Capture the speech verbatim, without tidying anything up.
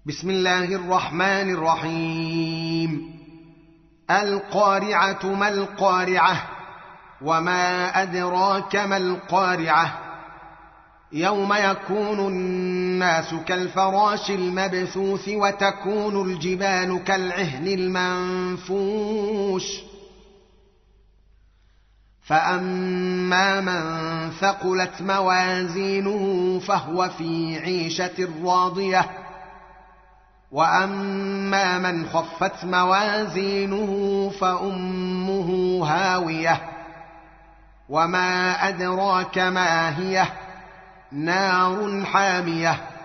بسم الله الرحمن الرحيم القارعة ما القارعة وما أدراك ما القارعة يوم يكون الناس كالفراش المبثوث وتكون الجبال كالعهن المنفوش فأما من ثقلت موازينه فهو في عيشة راضية وأما من خفت موازينه فأمه هاوية وما أدراك ما هي نار حامية